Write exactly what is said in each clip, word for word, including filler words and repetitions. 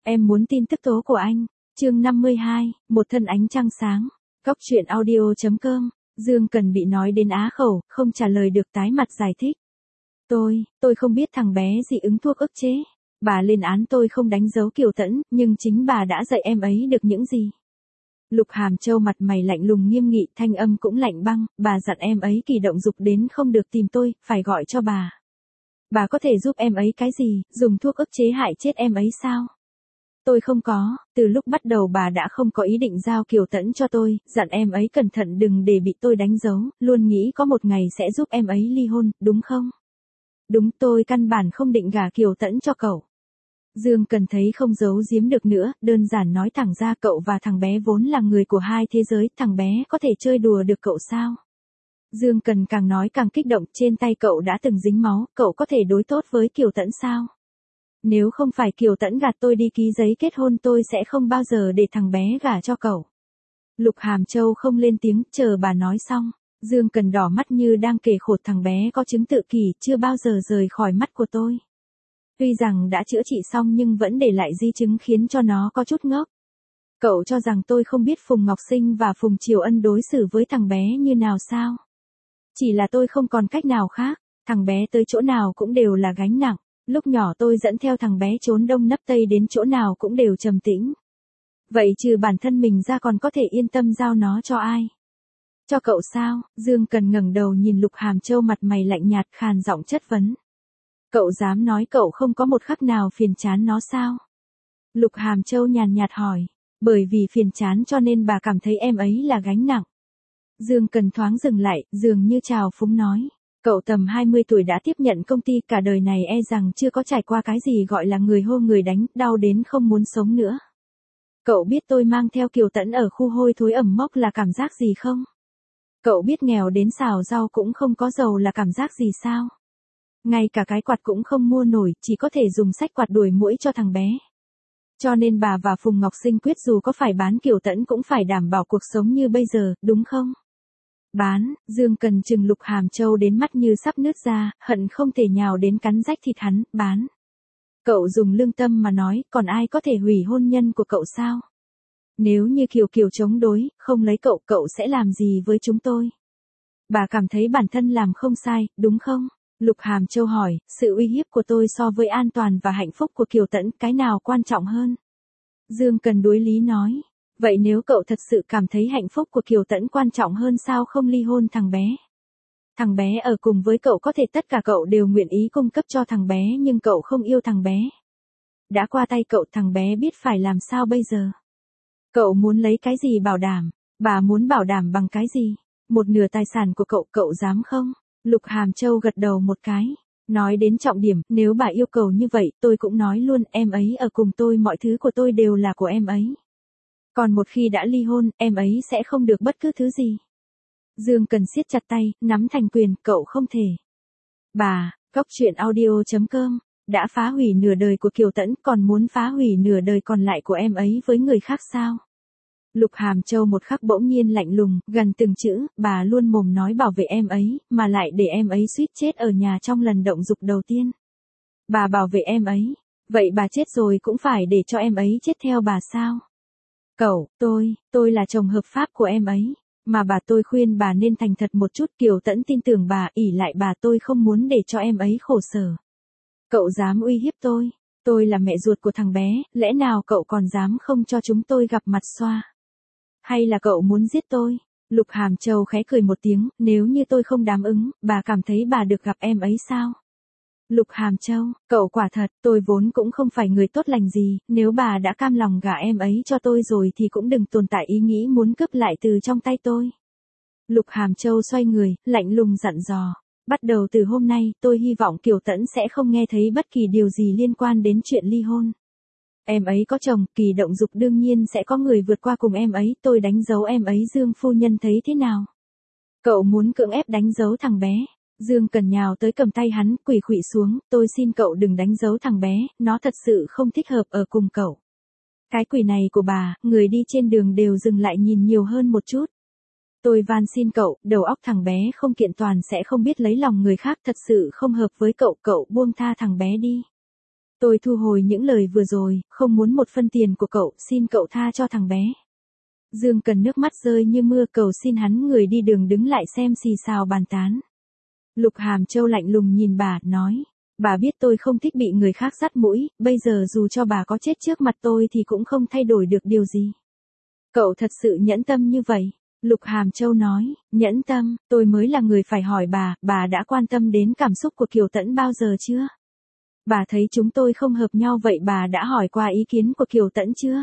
Em muốn tin tức tố của anh. Chương năm mươi hai, một thân ánh trăng sáng. Góc truyện audio.com. Dương Cần bị nói đến á khẩu, không trả lời được tái mặt giải thích. Tôi, tôi không biết thằng bé dị ứng thuốc ức chế. Bà lên án tôi không đánh dấu Kiều Tẫn, nhưng chính bà đã dạy em ấy được những gì? Lục Hàm Châu mặt mày lạnh lùng nghiêm nghị, thanh âm cũng lạnh băng, bà dặn em ấy kỳ động dục đến không được tìm tôi, phải gọi cho bà. Bà có thể giúp em ấy cái gì, dùng thuốc ức chế hại chết em ấy sao? Tôi không có, từ lúc bắt đầu bà đã không có ý định giao Kiều Tẫn cho tôi, dặn em ấy cẩn thận đừng để bị tôi đánh dấu, luôn nghĩ có một ngày sẽ giúp em ấy ly hôn, đúng không? Đúng, tôi căn bản không định gả Kiều Tẫn cho cậu. Dương Cần thấy không giấu giếm được nữa, đơn giản nói thẳng ra cậu và thằng bé vốn là người của hai thế giới, thằng bé có thể chơi đùa được cậu sao? Dương Cần càng nói càng kích động, trên tay cậu đã từng dính máu, cậu có thể đối tốt với Kiều Tẫn sao? Nếu không phải Kiều Tẫn gạt tôi đi ký giấy kết hôn tôi sẽ không bao giờ để thằng bé gả cho cậu. Lục Hàm Châu không lên tiếng, chờ bà nói xong. Dương Cần đỏ mắt như đang kể khổ, thằng bé có chứng tự kỷ, chưa bao giờ rời khỏi mắt của tôi. Tuy rằng đã chữa trị xong nhưng vẫn để lại di chứng khiến cho nó có chút ngốc. Cậu cho rằng tôi không biết Phùng Ngọc Sinh và Phùng Triều Ân đối xử với thằng bé như nào sao? Chỉ là tôi không còn cách nào khác, thằng bé tới chỗ nào cũng đều là gánh nặng. Lúc nhỏ tôi dẫn theo thằng bé trốn đông nấp tây đến chỗ nào cũng đều trầm tĩnh. Vậy trừ bản thân mình ra còn có thể yên tâm giao nó cho ai? Cho cậu sao? Dương Cần ngẩng đầu nhìn Lục Hàm Châu mặt mày lạnh nhạt, khàn giọng chất vấn. Cậu dám nói cậu không có một khắc nào phiền chán nó sao? Lục Hàm Châu nhàn nhạt hỏi. Bởi vì phiền chán cho nên bà cảm thấy em ấy là gánh nặng. Dương Cần thoáng dừng lại, dường như chào phúng nói. Cậu tầm hai mươi tuổi đã tiếp nhận công ty, cả đời này e rằng chưa có trải qua cái gì gọi là người hô người đánh, đau đến không muốn sống nữa. Cậu biết tôi mang theo Kiều Tẫn ở khu hôi thối ẩm mốc là cảm giác gì không? Cậu biết nghèo đến xào rau cũng không có dầu là cảm giác gì sao? Ngay cả cái quạt cũng không mua nổi, chỉ có thể dùng xách quạt đuổi muỗi cho thằng bé. Cho nên bà và Phùng Ngọc Sinh quyết dù có phải bán Kiều Tẫn cũng phải đảm bảo cuộc sống như bây giờ, đúng không? Bán, Dương Cần chừng Lục Hàm Châu đến mắt như sắp nứt ra, hận không thể nhào đến cắn rách thịt hắn, bán. Cậu dùng lương tâm mà nói, còn ai có thể hủy hôn nhân của cậu sao? Nếu như Kiều Kiều chống đối, không lấy cậu, cậu sẽ làm gì với chúng tôi? Bà cảm thấy bản thân làm không sai, đúng không? Lục Hàm Châu hỏi, sự uy hiếp của tôi so với an toàn và hạnh phúc của Kiều Tẫn, cái nào quan trọng hơn? Dương Cần đối lý nói. Vậy nếu cậu thật sự cảm thấy hạnh phúc của Kiều Tẫn quan trọng hơn sao không ly hôn thằng bé? Thằng bé ở cùng với cậu có thể tất cả cậu đều nguyện ý cung cấp cho thằng bé nhưng cậu không yêu thằng bé. Đã qua tay cậu thằng bé biết phải làm sao bây giờ? Cậu muốn lấy cái gì bảo đảm? Bà muốn bảo đảm bằng cái gì? Một nửa tài sản của cậu, cậu dám không? Lục Hàm Châu gật đầu một cái. Nói đến trọng điểm, nếu bà yêu cầu như vậy tôi cũng nói luôn, em ấy ở cùng tôi, mọi thứ của tôi đều là của em ấy. Còn một khi đã ly hôn, em ấy sẽ không được bất cứ thứ gì. Dương Cần siết chặt tay, nắm thành quyền, cậu không thể. Bà, góc truyện audio.com, đã phá hủy nửa đời của Kiều Tẫn, còn muốn phá hủy nửa đời còn lại của em ấy với người khác sao? Lục Hàm Châu một khắc bỗng nhiên lạnh lùng, gần từng chữ, bà luôn mồm nói bảo vệ em ấy, mà lại để em ấy suýt chết ở nhà trong lần động dục đầu tiên. Bà bảo vệ em ấy, vậy bà chết rồi cũng phải để cho em ấy chết theo bà sao? Cậu, tôi, tôi là chồng hợp pháp của em ấy, mà bà tôi khuyên bà nên thành thật một chút, Kiều Tẫn tin tưởng bà, ỷ lại bà, tôi không muốn để cho em ấy khổ sở. Cậu dám uy hiếp tôi, tôi là mẹ ruột của thằng bé, lẽ nào cậu còn dám không cho chúng tôi gặp mặt xoa? Hay là cậu muốn giết tôi? Lục Hàm Châu khẽ cười một tiếng, nếu như tôi không đáp ứng, bà cảm thấy bà được gặp em ấy sao? Lục Hàm Châu, cậu quả thật, tôi vốn cũng không phải người tốt lành gì, nếu bà đã cam lòng gả em ấy cho tôi rồi thì cũng đừng tồn tại ý nghĩ muốn cướp lại từ trong tay tôi. Lục Hàm Châu xoay người, lạnh lùng dặn dò. Bắt đầu từ hôm nay, tôi hy vọng Kiều Tẫn sẽ không nghe thấy bất kỳ điều gì liên quan đến chuyện ly hôn. Em ấy có chồng, kỳ động dục đương nhiên sẽ có người vượt qua cùng em ấy, tôi đánh dấu em ấy, Dương phu nhân thấy thế nào? Cậu muốn cưỡng ép đánh dấu thằng bé? Dương Cần nhào tới cầm tay hắn, quỳ khuỵu xuống, tôi xin cậu đừng đánh dấu thằng bé, nó thật sự không thích hợp ở cùng cậu. Cái quỳ này của bà, người đi trên đường đều dừng lại nhìn nhiều hơn một chút. Tôi van xin cậu, đầu óc thằng bé không kiện toàn sẽ không biết lấy lòng người khác, thật sự không hợp với cậu, cậu buông tha thằng bé đi. Tôi thu hồi những lời vừa rồi, không muốn một phân tiền của cậu, xin cậu tha cho thằng bé. Dương Cần nước mắt rơi như mưa cầu xin hắn người đi đường đứng lại xem xì xào bàn tán. Lục Hàm Châu lạnh lùng nhìn bà, nói. Bà biết tôi không thích bị người khác dắt mũi, bây giờ dù cho bà có chết trước mặt tôi thì cũng không thay đổi được điều gì. Cậu thật sự nhẫn tâm như vậy. Lục Hàm Châu nói, nhẫn tâm, tôi mới là người phải hỏi bà, bà đã quan tâm đến cảm xúc của Kiều Tẫn bao giờ chưa? Bà thấy chúng tôi không hợp nhau vậy bà đã hỏi qua ý kiến của Kiều Tẫn chưa?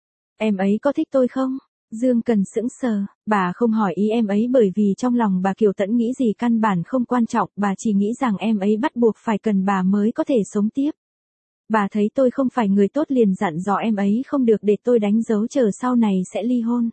Em ấy có thích tôi không? Dương Cần sững sờ, bà không hỏi ý em ấy bởi vì trong lòng bà Kiều Tẫn nghĩ gì căn bản không quan trọng, bà chỉ nghĩ rằng em ấy bắt buộc phải cần bà mới có thể sống tiếp. Bà thấy tôi không phải người tốt liền dặn dò em ấy không được để tôi đánh dấu chờ sau này sẽ ly hôn.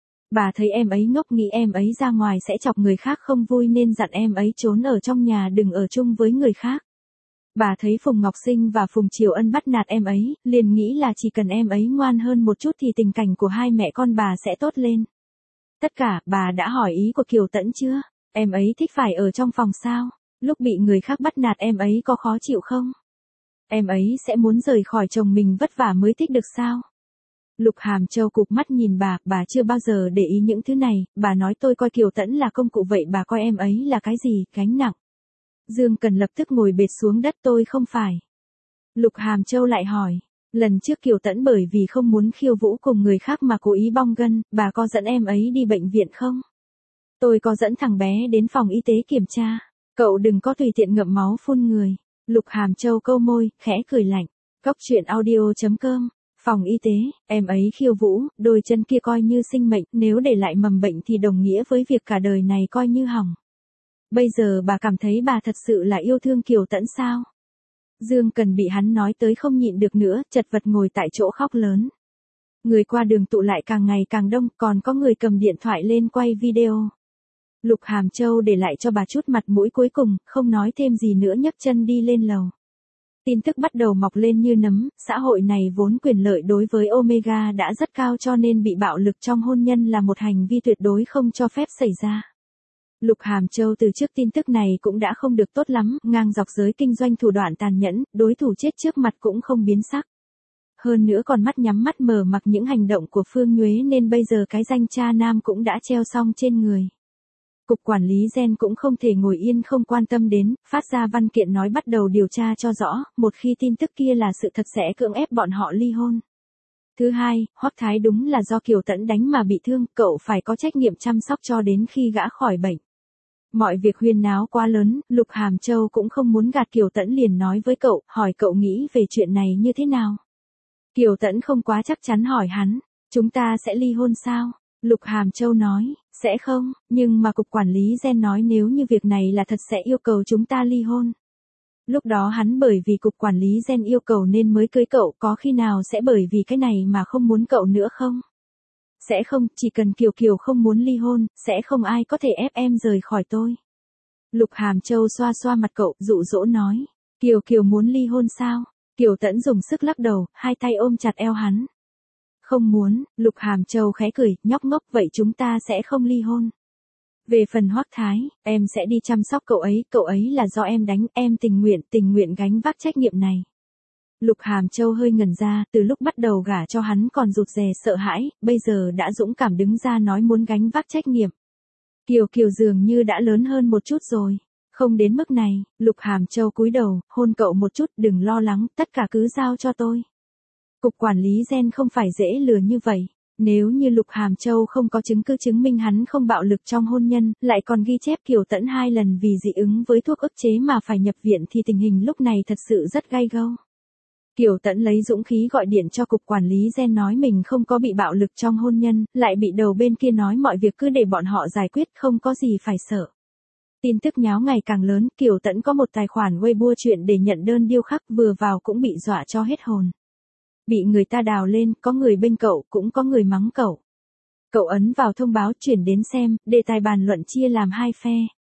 Bà thấy em ấy ngốc nghĩ em ấy ra ngoài sẽ chọc người khác không vui nên dặn em ấy trốn ở trong nhà đừng ở chung với người khác. Bà thấy Phùng Ngọc Sinh và Phùng Triều Ân bắt nạt em ấy, liền nghĩ là chỉ cần em ấy ngoan hơn một chút thì tình cảnh của hai mẹ con bà sẽ tốt lên. Tất cả, bà đã hỏi ý của Kiều Tẫn chưa? Em ấy thích phải ở trong phòng sao? Lúc bị người khác bắt nạt em ấy có khó chịu không? Em ấy sẽ muốn rời khỏi chồng mình vất vả mới thích được sao? Lục Hàm Châu cụp mắt nhìn bà, bà chưa bao giờ để ý những thứ này, bà nói tôi coi Kiều Tẫn là công cụ vậy bà coi em ấy là cái gì, gánh nặng. Dương Cần lập tức ngồi bệt xuống đất tôi không phải. Lục Hàm Châu lại hỏi, lần trước Kiều Tẫn bởi vì không muốn khiêu vũ cùng người khác mà cố ý bong gân, bà có dẫn em ấy đi bệnh viện không? Tôi có dẫn thằng bé đến phòng y tế kiểm tra, cậu đừng có tùy tiện ngậm máu phun người. Lục Hàm Châu câu môi, khẽ cười lạnh. Cóc truyện audio chấm com, phòng y tế, em ấy khiêu vũ, đôi chân kia coi như sinh mệnh, nếu để lại mầm bệnh thì đồng nghĩa với việc cả đời này coi như hỏng. Bây giờ bà cảm thấy bà thật sự là yêu thương Kiều Tẫn sao? Dương Cần bị hắn nói tới không nhịn được nữa, chật vật ngồi tại chỗ khóc lớn. Người qua đường tụ lại càng ngày càng đông, còn có người cầm điện thoại lên quay video. Lục Hàm Châu để lại cho bà chút mặt mũi cuối cùng, không nói thêm gì nữa nhấc chân đi lên lầu. Tin tức bắt đầu mọc lên như nấm, xã hội này vốn quyền lợi đối với Omega đã rất cao cho nên bị bạo lực trong hôn nhân là một hành vi tuyệt đối không cho phép xảy ra. Lục Hàm Châu từ trước tin tức này cũng đã không được tốt lắm, ngang dọc giới kinh doanh thủ đoạn tàn nhẫn, đối thủ chết trước mặt cũng không biến sắc. Hơn nữa còn mắt nhắm mắt mở mặc những hành động của Phương Nhuế nên bây giờ cái danh cha nam cũng đã treo xong trên người. Cục Quản lý Gen cũng không thể ngồi yên không quan tâm đến, phát ra văn kiện nói bắt đầu điều tra cho rõ, một khi tin tức kia là sự thật sẽ cưỡng ép bọn họ ly hôn. Thứ hai, Hoắc Thái đúng là do Kiều Tẫn đánh mà bị thương, cậu phải có trách nhiệm chăm sóc cho đến khi gã khỏi bệnh. Mọi việc huyên náo quá lớn, Lục Hàm Châu cũng không muốn gạt Kiều Tẫn liền nói với cậu, hỏi cậu nghĩ về chuyện này như thế nào. Kiều Tẫn không quá chắc chắn hỏi hắn, chúng ta sẽ ly hôn sao? Lục Hàm Châu nói, sẽ không, nhưng mà Cục Quản lý Gen nói nếu như việc này là thật sẽ yêu cầu chúng ta ly hôn. Lúc đó hắn bởi vì Cục Quản lý Gen yêu cầu nên mới cưới cậu, có khi nào sẽ bởi vì cái này mà không muốn cậu nữa không? Sẽ không, chỉ cần Kiều Kiều không muốn ly hôn, sẽ không ai có thể ép em rời khỏi tôi. Lục Hàm Châu xoa xoa mặt cậu, dụ dỗ nói, Kiều Kiều muốn ly hôn sao? Kiều Tẫn dùng sức lắc đầu, hai tay ôm chặt eo hắn. Không muốn, Lục Hàm Châu khẽ cười, nhóc ngốc vậy chúng ta sẽ không ly hôn. Về phần Hoắc Thái, em sẽ đi chăm sóc cậu ấy, cậu ấy là do em đánh, em tình nguyện, tình nguyện gánh vác trách nhiệm này. Lục Hàm Châu hơi ngẩn ra, từ lúc bắt đầu gả cho hắn còn rụt rè sợ hãi, bây giờ đã dũng cảm đứng ra nói muốn gánh vác trách nhiệm. Kiều Kiều dường như đã lớn hơn một chút rồi. Không đến mức này, Lục Hàm Châu cúi đầu, hôn cậu một chút, đừng lo lắng, tất cả cứ giao cho tôi. Cục Quản lý Gen không phải dễ lừa như vậy. Nếu như Lục Hàm Châu không có chứng cứ chứng minh hắn không bạo lực trong hôn nhân, lại còn ghi chép Kiều Tẫn hai lần vì dị ứng với thuốc ức chế mà phải nhập viện thì tình hình lúc này thật sự rất gay gâu. Kiều Tẫn lấy dũng khí gọi điện cho Cục Quản lý Gen nói mình không có bị bạo lực trong hôn nhân, lại bị đầu bên kia nói mọi việc cứ để bọn họ giải quyết không có gì phải sợ. Tin tức nháo ngày càng lớn, Kiều Tẫn có một tài khoản Weibo chuyện để nhận đơn điêu khắc vừa vào cũng bị dọa cho hết hồn. Bị người ta đào lên, có người bênh cậu, cũng có người mắng cậu. Cậu ấn vào thông báo chuyển đến xem, đề tài bàn luận chia làm hai phe.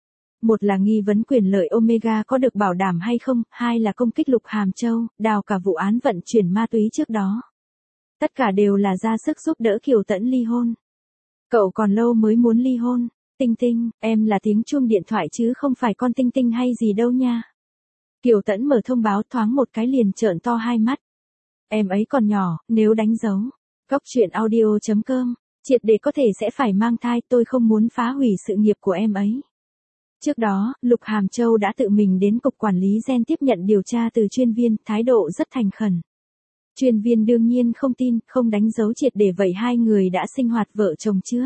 Một là nghi vấn quyền lợi Omega có được bảo đảm hay không, hai là công kích Lục Hàm Châu, đào cả vụ án vận chuyển ma túy trước đó. Tất cả đều là ra sức giúp đỡ Kiều Tẫn ly hôn. Cậu còn lâu mới muốn ly hôn. Tinh Tinh, em là tiếng chuông điện thoại chứ không phải con Tinh Tinh hay gì đâu nha. Kiều Tẫn mở thông báo thoáng một cái liền trợn to hai mắt. Em ấy còn nhỏ, nếu đánh dấu. Góc truyện audio chấm com, triệt để có thể sẽ phải mang thai, tôi không muốn phá hủy sự nghiệp của em ấy. Trước đó, Lục Hàm Châu đã tự mình đến Cục Quản lý Gen tiếp nhận điều tra từ chuyên viên, thái độ rất thành khẩn. Chuyên viên đương nhiên không tin, không đánh dấu triệt để vậy hai người đã sinh hoạt vợ chồng chưa?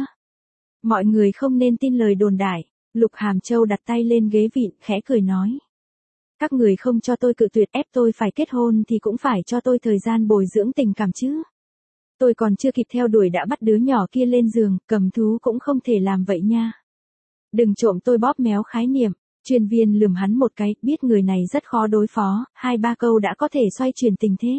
Mọi người không nên tin lời đồn đại. Lục Hàm Châu đặt tay lên ghế vịn, khẽ cười nói. Các người không cho tôi cự tuyệt ép tôi phải kết hôn thì cũng phải cho tôi thời gian bồi dưỡng tình cảm chứ. Tôi còn chưa kịp theo đuổi đã bắt đứa nhỏ kia lên giường, cầm thú cũng không thể làm vậy nha. Đừng trộm tôi bóp méo khái niệm. Chuyên viên lườm hắn một cái, biết người này rất khó đối phó, hai ba câu đã có thể xoay chuyển tình thế.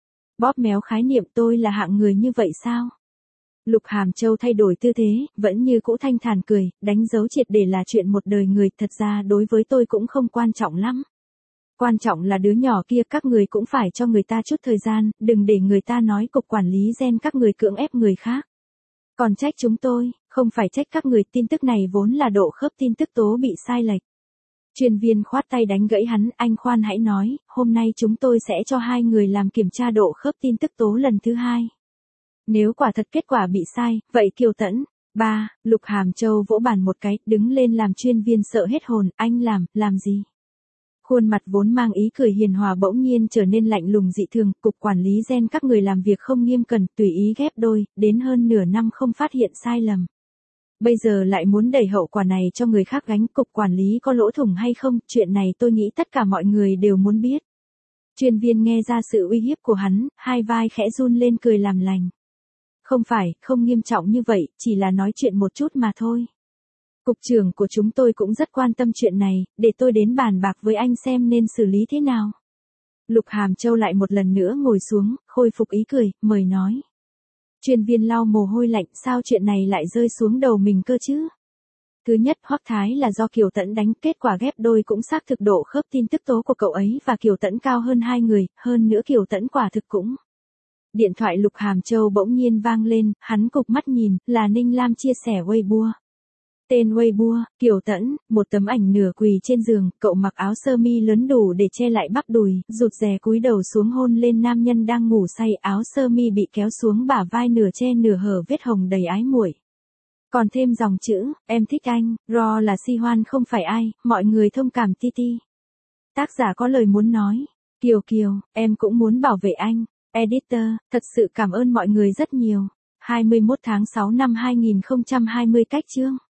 Bóp méo khái niệm, tôi là hạng người như vậy sao? Lục Hàm Châu thay đổi tư thế, vẫn như cũ thanh thản cười, đánh dấu triệt để là chuyện một đời người, thật ra đối với tôi cũng không quan trọng lắm. Quan trọng là đứa nhỏ kia, các người cũng phải cho người ta chút thời gian, đừng để người ta nói Cục Quản lý Gen các người cưỡng ép người khác. Còn trách chúng tôi, không phải trách các người, tin tức này vốn là độ khớp tin tức tố bị sai lệch. Chuyên viên khoát tay đánh gãy hắn, anh khoan hãy nói, hôm nay chúng tôi sẽ cho hai người làm kiểm tra độ khớp tin tức tố lần thứ hai. Nếu quả thật kết quả bị sai, vậy Kiều Tẫn. Ba, Lục Hàm Châu vỗ bàn một cái, đứng lên làm chuyên viên sợ hết hồn, anh làm, làm gì? Khuôn mặt vốn mang ý cười hiền hòa bỗng nhiên trở nên lạnh lùng dị thường, Cục Quản lý Gen các người làm việc không nghiêm cẩn, tùy ý ghép đôi, đến hơn nửa năm không phát hiện sai lầm. Bây giờ lại muốn đẩy hậu quả này cho người khác gánh, Cục Quản lý có lỗ thủng hay không, chuyện này tôi nghĩ tất cả mọi người đều muốn biết. Chuyên viên nghe ra sự uy hiếp của hắn, hai vai khẽ run lên cười làm lành. Không phải, không nghiêm trọng như vậy, chỉ là nói chuyện một chút mà thôi. Cục trưởng của chúng tôi cũng rất quan tâm chuyện này, để tôi đến bàn bạc với anh xem nên xử lý thế nào. Lục Hàm Châu lại một lần nữa ngồi xuống, khôi phục ý cười, mời nói. Chuyên viên lau mồ hôi lạnh, sao chuyện này lại rơi xuống đầu mình cơ chứ? Thứ nhất, Hoắc Thái là do Kiều Tẫn đánh, kết quả ghép đôi cũng xác thực độ khớp tin tức tố của cậu ấy và Kiều Tẫn cao hơn hai người, hơn nữa Kiều Tẫn quả thực cũng. Điện thoại Lục Hàm Châu bỗng nhiên vang lên, hắn cụp mắt nhìn, là Ninh Lam chia sẻ Weibo. Tên Weibo, Kiều Tẫn, một tấm ảnh nửa quỳ trên giường, cậu mặc áo sơ mi lớn đủ để che lại bắp đùi, rụt rè cúi đầu xuống hôn lên nam nhân đang ngủ say, áo sơ mi bị kéo xuống bả vai nửa che nửa hở, vết hồng đầy ái muội. Còn thêm dòng chữ, em thích anh, Ro là si hoan không phải ai, mọi người thông cảm ti ti. Tác giả có lời muốn nói, Kiều Kiều, em cũng muốn bảo vệ anh. Editor, thật sự cảm ơn mọi người rất nhiều. hai mươi mốt tháng sáu năm hai nghìn không trăm hai mươi cách chương.